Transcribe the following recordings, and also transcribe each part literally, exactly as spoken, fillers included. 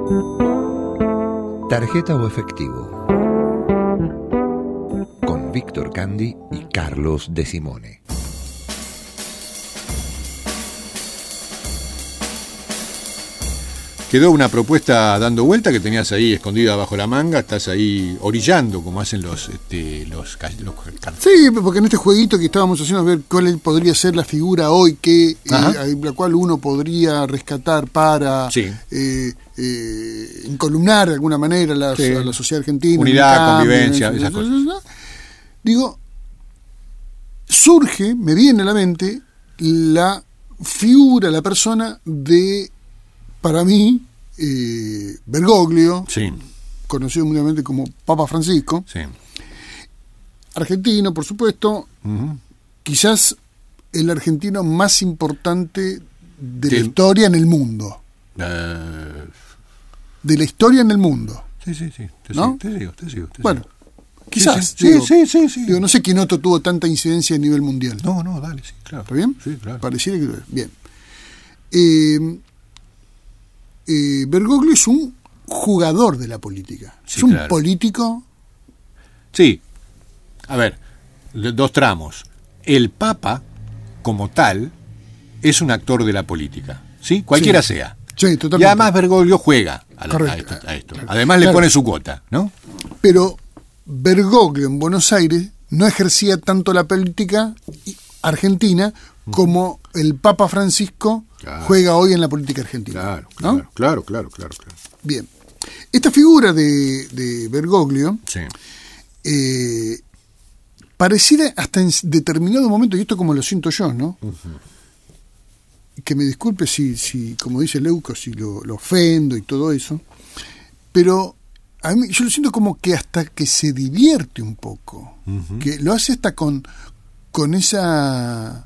Tarjeta o efectivo, con Víctor Candy y Carlos De Simone. Quedó una propuesta dando vuelta que tenías ahí escondida bajo la manga, estás ahí orillando como hacen los este, los, los sí, porque en este jueguito que estábamos haciendo a ver cuál podría ser la figura hoy que eh, la cual uno podría rescatar para sí. eh, eh, incolumnar de alguna manera la, sí. a la sociedad argentina, unidad, cambio, convivencia, esas, esas esas cosas. cosas. Digo, surge, me viene a la mente la figura, la persona de, para mí, eh, Bergoglio, sí. conocido mundialmente como Papa Francisco, sí. argentino, por supuesto, uh-huh. quizás el argentino más importante de ¿Qué? la historia en el mundo. Uh... De la historia en el mundo. Sí, sí, sí. Te ¿no? sigo, te sigo, te sigo. Te bueno, sigo. quizás. Sí, digo, sí, sí, sí. Digo, no sé quién otro tuvo tanta incidencia a nivel mundial. No, no, dale, sí, claro. ¿Está bien? Sí, claro. Pareciera que bien. Eh, eh, Bergoglio es un jugador de la política. Sí, es un claro. político. Sí. A ver, dos tramos. El Papa, como tal, es un actor de la política, ¿sí? Cualquiera sí. sea. Sí, totalmente. Y además Bergoglio juega a, la, a esto. A esto. Además le claro. pone su cuota, ¿no? Pero Bergoglio en Buenos Aires no ejercía tanto la política argentina como el Papa Francisco claro. juega hoy en la política argentina. Claro, ¿no? claro, claro, claro, claro, claro. Bien. Esta figura de, de Bergoglio sí. eh, pareciera hasta en determinado momento, y esto como lo siento yo, ¿no? Uh-huh. Que me disculpe si, si como dice Leuco, si lo, lo ofendo y todo eso, pero a mí yo lo siento como que hasta que se divierte un poco, uh-huh. que lo hace hasta con, con esa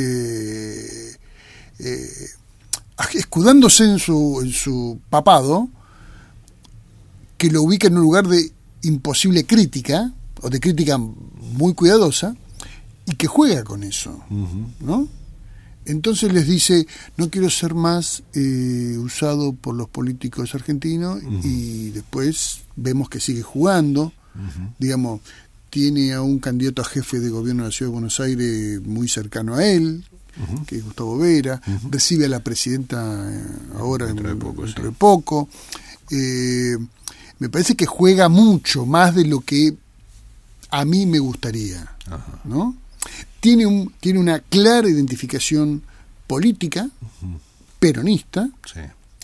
eh, eh, escudándose en su, en su papado, que lo ubica en un lugar de imposible crítica, o de crítica muy cuidadosa, y que juega con eso, uh-huh. ¿no? Entonces les dice, no quiero ser más eh, usado por los políticos argentinos, uh-huh. y después vemos que sigue jugando, uh-huh. digamos, tiene a un candidato a jefe de gobierno de la Ciudad de Buenos Aires muy cercano a él, uh-huh. que es Gustavo Vera, uh-huh. recibe a la presidenta eh, ahora dentro, en, de, poco, dentro sí. de poco, eh, me parece que juega mucho más de lo que a mí me gustaría, ajá. ¿no? Tiene un tiene una clara identificación política, uh-huh. peronista, sí.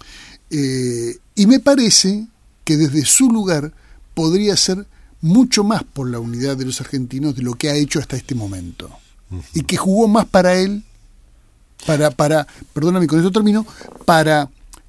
eh, y me parece que desde su lugar podría hacer mucho más por la unidad de los argentinos de lo que ha hecho hasta este momento, uh-huh. y que jugó más para él, para para, perdóname con esto termino, para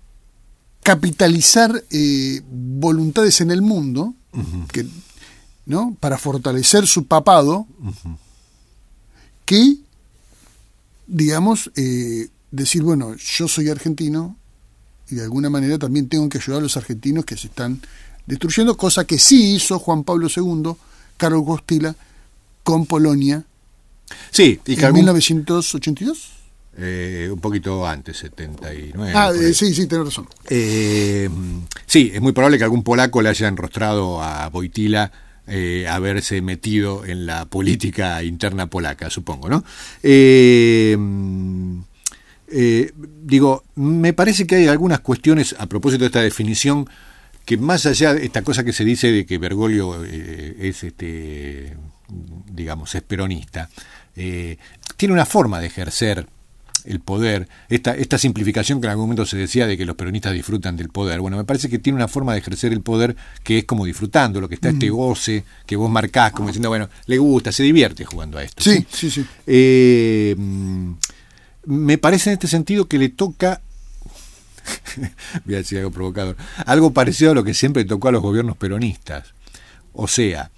capitalizar eh, voluntades en el mundo, uh-huh. que ¿no? para fortalecer su papado, uh-huh. que, digamos, eh, decir, bueno, yo soy argentino y de alguna manera también tengo que ayudar a los argentinos que se están destruyendo, cosa que sí hizo Juan Pablo segundo, Karol Wojtyła, con Polonia, sí, y en algún... mil novecientos ochenta y dos. Eh, un poquito antes, setenta y nueve. Ah, eh, sí, sí, tenés razón. Eh, sí, es muy probable que algún polaco le haya enrostrado a Wojtyła Eh, haberse metido en la política interna polaca, supongo, ¿no? Eh, eh, digo, me parece que hay algunas cuestiones a propósito de esta definición que más allá de esta cosa que se dice de que Bergoglio eh, es, este, digamos, es peronista, eh, tiene una forma de ejercer el poder, esta, esta simplificación que en algún momento se decía de que los peronistas disfrutan del poder. Bueno, me parece que tiene una forma de ejercer el poder que es como disfrutando, lo que está mm. este goce que vos marcás, como diciendo, bueno, le gusta, se divierte jugando a esto. Sí, sí, sí. sí. Eh, me parece en este sentido que le toca, voy a decir algo provocador, algo parecido a lo que siempre tocó a los gobiernos peronistas. O sea,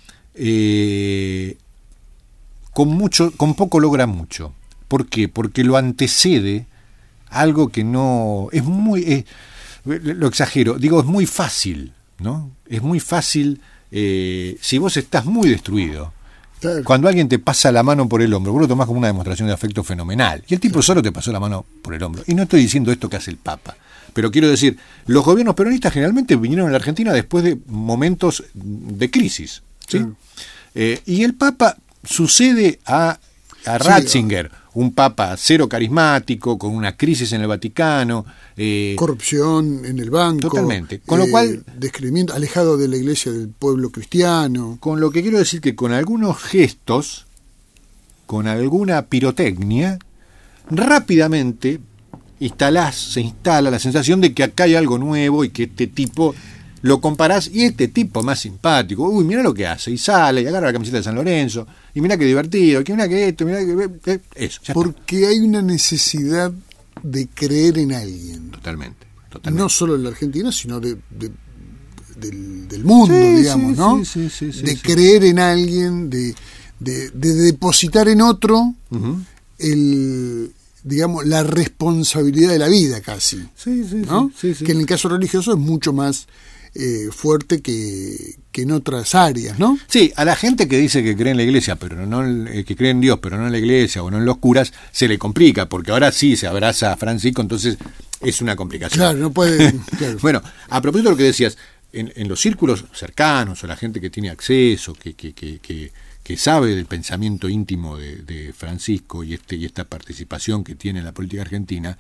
eh, con mucho, con poco logra mucho. ¿Por qué? Porque lo antecede algo que no... Es muy... Es, lo exagero, digo, es muy fácil, ¿no? Es muy fácil, eh, si vos estás muy destruido, claro. cuando alguien te pasa la mano por el hombro, vos lo tomás como una demostración de afecto fenomenal. Y el tipo claro. solo te pasó la mano por el hombro. Y no estoy diciendo esto que hace el Papa. Pero quiero decir, los gobiernos peronistas generalmente vinieron a la Argentina después de momentos de crisis, ¿sí? Sí. Eh, y el Papa sucede a, a Ratzinger, sí, un Papa cero carismático, con una crisis en el Vaticano. Eh, corrupción en el banco. Totalmente. Con eh, lo cual, descreimiento, alejado de la iglesia del pueblo cristiano. Con lo que quiero decir que con algunos gestos, con alguna pirotecnia, rápidamente instalás, se instala la sensación de que acá hay algo nuevo y que este tipo lo comparás, y este tipo más simpático, uy, mira lo que hace, y sale, y agarra la camiseta de San Lorenzo, y mira qué divertido, que mira que esto, mira que eso. Porque está. Hay una necesidad de creer en alguien. Totalmente, totalmente. No solo en la Argentina, sino de, de, del, del mundo, sí, digamos, sí, ¿no? Sí, sí, sí, de sí, creer sí. en alguien, de, de, de depositar en otro uh-huh. el... digamos, la responsabilidad de la vida casi, sí, sí, ¿no? sí, sí, sí. Que en el caso religioso es mucho más eh, fuerte que, que en otras áreas, ¿no? Sí, a la gente que dice que cree en la iglesia, pero no eh, que cree en Dios, pero no en la iglesia o no en los curas, se le complica, porque ahora sí se abraza a Francisco, entonces es una complicación. Claro, no puede... Claro. Bueno, a propósito de lo que decías, en, en los círculos cercanos o la gente que tiene acceso, que... que, que, que que sabe del pensamiento íntimo de, de Francisco y este y esta participación que tiene en la política argentina,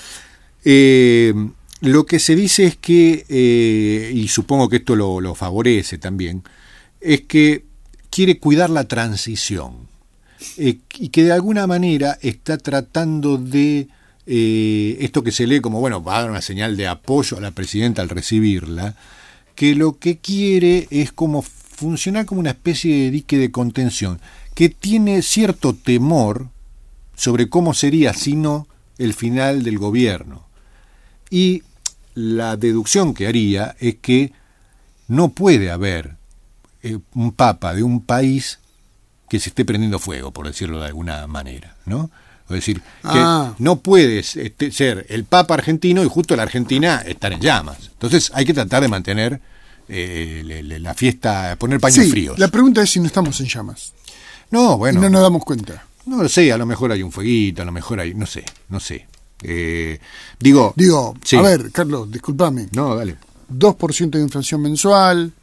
eh, lo que se dice es que, eh, y supongo que esto lo, lo favorece también, es que quiere cuidar la transición eh, y que de alguna manera está tratando de, eh, esto que se lee como, bueno, va a dar una señal de apoyo a la presidenta al recibirla, que lo que quiere es como funcionar como una especie de dique de contención, que tiene cierto temor sobre cómo sería, si no, el final del gobierno. Y la deducción que haría es que no puede haber eh, un papa de un país que se esté prendiendo fuego, por decirlo de alguna manera, ¿no? Es decir, que ah. no puede este, ser el papa argentino y justo la Argentina estar en llamas. Entonces hay que tratar de mantener Eh, le, le, la fiesta, poner paños sí, fríos. La pregunta es si no estamos en llamas. No, bueno. Y no nos damos cuenta. No lo sé, a lo mejor hay un fueguito, a lo mejor hay, no sé, no sé. Eh, digo, digo, sí. A ver, Carlos, discúlpame. No, dale. dos por ciento de inflación mensual,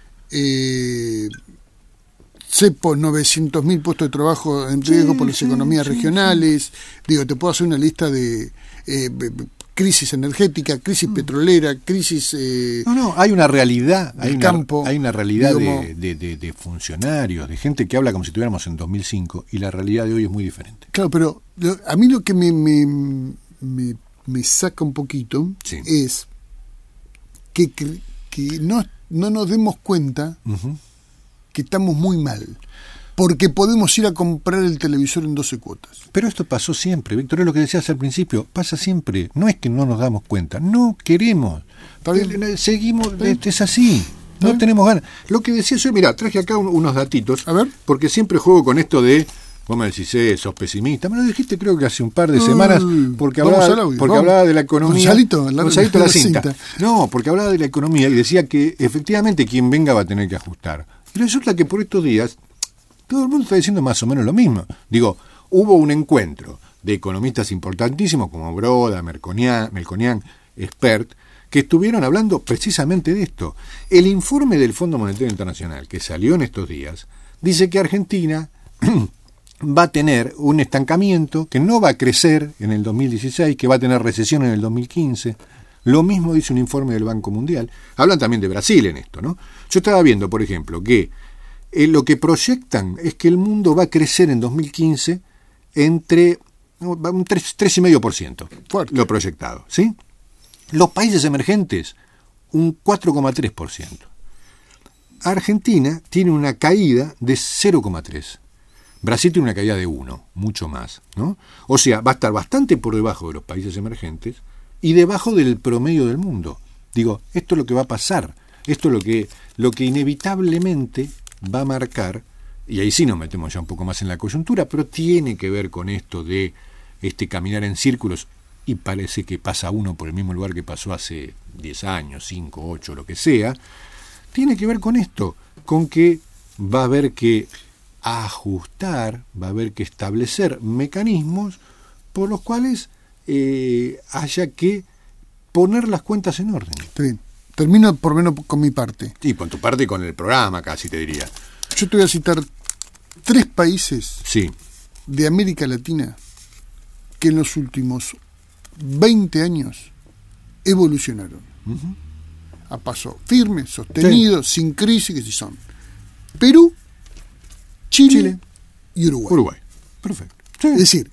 eh, cepo novecientos mil puestos de trabajo en riesgo sí, por las sí, economías sí, regionales. Sí. Digo, te puedo hacer una lista de eh, crisis energética, crisis mm. petrolera, crisis eh, no, no, hay una realidad, hay una, campo, hay una realidad digamos, de, de, de, de funcionarios, de gente que habla como si estuviéramos en dos mil cinco, y la realidad de hoy es muy diferente. Claro, pero lo, a mí lo que me, me, me, me saca un poquito sí. es que, que, que no, no nos demos cuenta uh-huh. que estamos muy mal. Porque podemos ir a comprar el televisor en doce cuotas. Pero esto pasó siempre, Víctor, es lo que decías al principio, pasa siempre. No es que no nos damos cuenta, no queremos. Seguimos, es así, no bien? tenemos ganas. Lo que decía yo, mira, traje acá un, unos datitos, a ver, porque siempre juego con esto de, vos me decís, eh, sos pesimista. Me lo dijiste creo que hace un par de semanas, porque hablaba, porque hablaba de la economía. Gonzalito, la, Gonzalito la, la cinta. cinta. No, porque hablaba de la economía y decía que efectivamente quien venga va a tener que ajustar. Y resulta que por estos días todo el mundo está diciendo más o menos lo mismo. Digo, hubo un encuentro de economistas importantísimos como Broda, Melconian, Melconian, Expert, que estuvieron hablando precisamente de esto. El informe del Fondo Monetario Internacional, que salió en estos días, dice que Argentina va a tener un estancamiento, que no va a crecer en el dos mil dieciséis, que va a tener recesión en el dos mil quince. Lo mismo dice un informe del Banco Mundial. Hablan también de Brasil en esto, ¿no? Yo estaba viendo, por ejemplo, que Eh, lo que proyectan es que el mundo va a crecer en dos mil quince entre un tres coma cinco por ciento. Lo proyectado, ¿sí? Los países emergentes, un cuatro coma tres por ciento. Argentina tiene una caída de cero coma tres. Brasil tiene una caída de uno, mucho más, ¿no? O sea, va a estar bastante por debajo de los países emergentes y debajo del promedio del mundo. Digo, esto es lo que va a pasar. Esto es lo que, lo que inevitablemente va a marcar, y ahí sí nos metemos ya un poco más en la coyuntura, pero tiene que ver con esto de este caminar en círculos, y parece que pasa uno por el mismo lugar que pasó hace diez años, cinco, ocho, lo que sea. Tiene que ver con esto, con que va a haber que ajustar, va a haber que establecer mecanismos por los cuales eh, haya que poner las cuentas en orden. Está bien. Termino por lo menos con mi parte. Sí, con tu parte y con el programa casi te diría. Yo te voy a citar tres países sí. de América Latina que en los últimos veinte años evolucionaron. Uh-huh. A paso firme, sostenido, sí. sin crisis, que sí son Perú, Chile, Chile. y Uruguay. Uruguay. Perfecto. Sí. Es decir,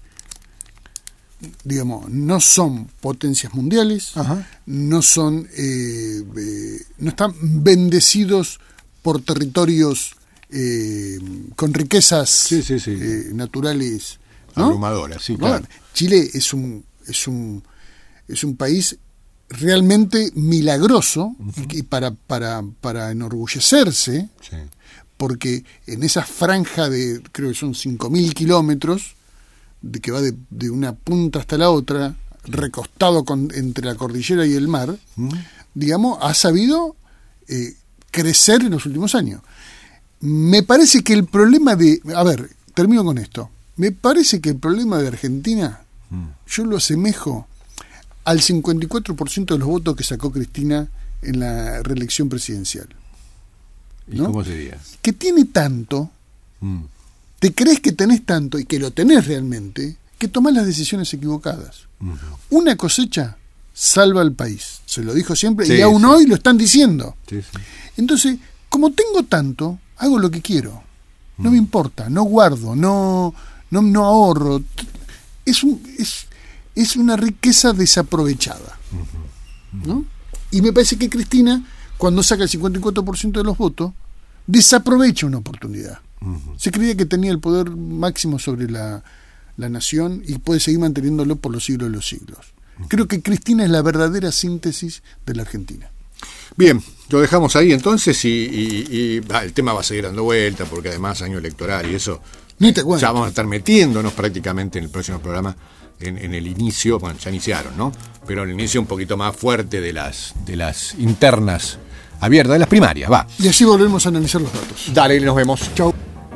digamos, no son potencias mundiales, Ajá. no son, eh, eh, no están bendecidos por territorios eh, con riquezas sí, sí, sí. Eh, naturales, ¿no? Abrumadoras, sí, claro. Chile es un, es un, es un país realmente milagroso uh-huh. y para, para, para enorgullecerse, sí. porque en esa franja de, creo que son cinco mil kilómetros, de que va de, de una punta hasta la otra, sí. recostado con, entre la cordillera y el mar, uh-huh. digamos, ha sabido eh, crecer en los últimos años. Me parece que el problema de, a ver, termino con esto, me parece que el problema de Argentina, uh-huh. yo lo asemejo al cincuenta y cuatro por ciento de los votos que sacó Cristina en la reelección presidencial. ¿no? ¿Y cómo sería? Que tiene tanto, mm. te crees que tenés tanto, y que lo tenés realmente, que tomás las decisiones equivocadas. Uh-huh. Una cosecha salva al país, se lo dijo siempre, sí, y aún sí. hoy lo están diciendo. Sí, sí. Entonces, como tengo tanto, hago lo que quiero. No mm. me importa, no guardo, no, no, no ahorro. Es un... Es, es una riqueza desaprovechada, uh-huh. ¿no? Y me parece que Cristina, cuando saca el cincuenta y cuatro por ciento de los votos, desaprovecha una oportunidad. Uh-huh. Se creía que tenía el poder máximo sobre la, la nación y puede seguir manteniéndolo por los siglos de los siglos. Uh-huh. Creo que Cristina es la verdadera síntesis de la Argentina. Bien, lo dejamos ahí entonces y, y, y ah, el tema va a seguir dando vuelta porque además año electoral y eso, Ni te cuento. Ya vamos a estar metiéndonos prácticamente en el próximo programa. En, en el inicio, bueno, ya iniciaron, ¿no? Pero el inicio un poquito más fuerte de las, de las internas abiertas, de las primarias, va. Y así volvemos a analizar los datos. Dale, nos vemos. Chau.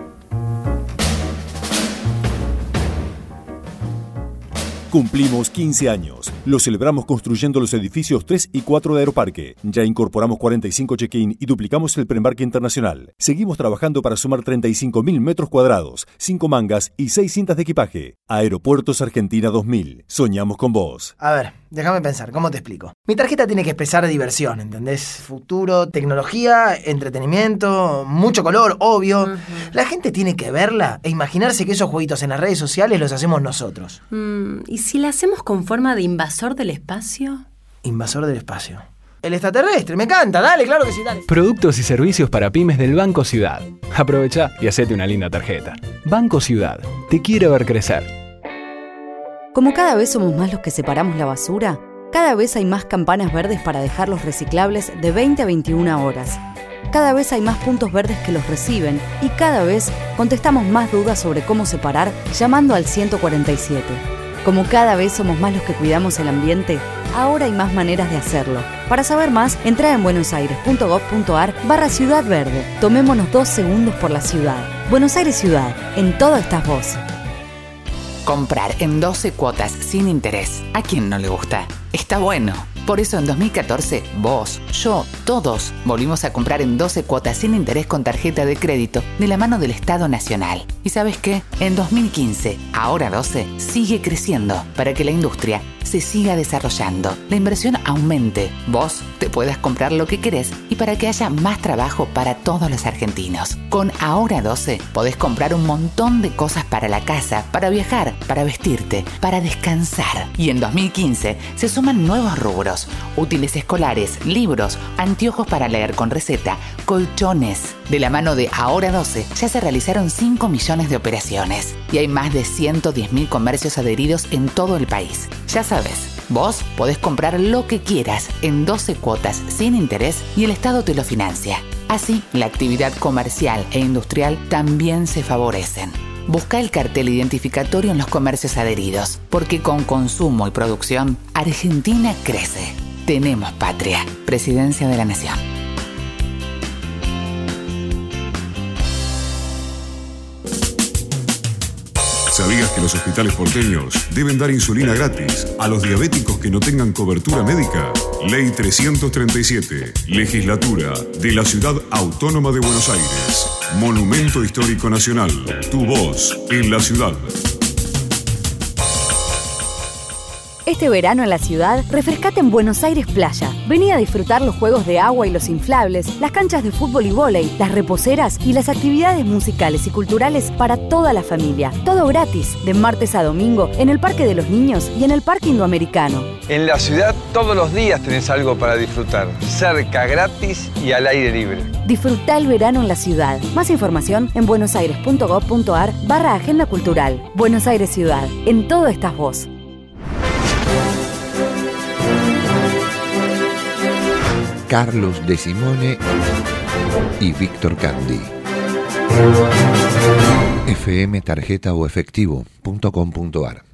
Cumplimos quince años. Lo celebramos construyendo los edificios tres y cuatro de Aeroparque. Ya incorporamos cuarenta y cinco check-in y duplicamos el preembarque internacional. Seguimos trabajando para sumar treinta y cinco mil metros cuadrados, cinco mangas y seis cintas de equipaje. Aeropuertos Argentina dos mil. Soñamos con vos. A ver, déjame pensar, ¿cómo te explico? Mi tarjeta tiene que expresar diversión, ¿entendés? Futuro, tecnología, entretenimiento, mucho color, obvio. Uh-huh. La gente tiene que verla e imaginarse que esos jueguitos en las redes sociales los hacemos nosotros. Mm, ¿Y si la hacemos con forma de invasor del espacio? Invasor del espacio. El extraterrestre, me encanta, dale, claro que sí, dale. Productos y servicios para pymes del Banco Ciudad. Aprovecha y hacete una linda tarjeta. Banco Ciudad, te quiere ver crecer. Como cada vez somos más los que separamos la basura, cada vez hay más campanas verdes para dejar los reciclables de veinte a veintiuna horas. Cada vez hay más puntos verdes que los reciben y cada vez contestamos más dudas sobre cómo separar llamando al ciento cuarenta y siete. Como cada vez somos más los que cuidamos el ambiente, ahora hay más maneras de hacerlo. Para saber más, entra en buenosaires.gov.ar barra Ciudad Verde. Tomémonos dos segundos por la ciudad. Buenos Aires Ciudad, en todo estás vos. Comprar en doce cuotas sin interés. ¿A quién no le gusta? Está bueno. Por eso en dos mil catorce, vos, yo, todos volvimos a comprar en doce cuotas sin interés con tarjeta de crédito de la mano del Estado Nacional. ¿Y sabes qué? En dos mil quince, ahora doce, sigue creciendo para que la industria se siga desarrollando, la inversión aumente, vos te puedas comprar lo que querés y para que haya más trabajo para todos los argentinos. Con Ahora doce podés comprar un montón de cosas para la casa, para viajar, para vestirte, para descansar. Y en dos mil quince se suman nuevos rubros: útiles escolares, libros, anteojos para leer con receta, colchones. De la mano de Ahora doce ya se realizaron cinco millones de operaciones y hay más de ciento diez mil comercios adheridos en todo el país. Ya sabes, vos podés comprar lo que quieras en doce cuotas sin interés y el Estado te lo financia. Así, la actividad comercial e industrial también se favorecen. Busca el cartel identificatorio en los comercios adheridos, porque con consumo y producción, Argentina crece. Tenemos patria. Presidencia de la Nación. ¿Sabías que los hospitales porteños deben dar insulina gratis a los diabéticos que no tengan cobertura médica? Ley trescientos treinta y siete, Legislatura de la Ciudad Autónoma de Buenos Aires. Monumento Histórico Nacional. Tu voz en la ciudad. Este verano en la ciudad, refrescate en Buenos Aires Playa. Vení a disfrutar los juegos de agua y los inflables, las canchas de fútbol y vóley, las reposeras y las actividades musicales y culturales para toda la familia. Todo gratis, de martes a domingo, en el Parque de los Niños y en el Parque Indoamericano. En la ciudad todos los días tenés algo para disfrutar. Cerca, gratis y al aire libre. Disfrutá el verano en la ciudad. Más información en buenosaires.gov.ar barra Agenda Cultural. Buenos Aires Ciudad. En todo estás vos. Carlos De Simone y Víctor Candy. F M tarjeta o efectivo punto com punto ar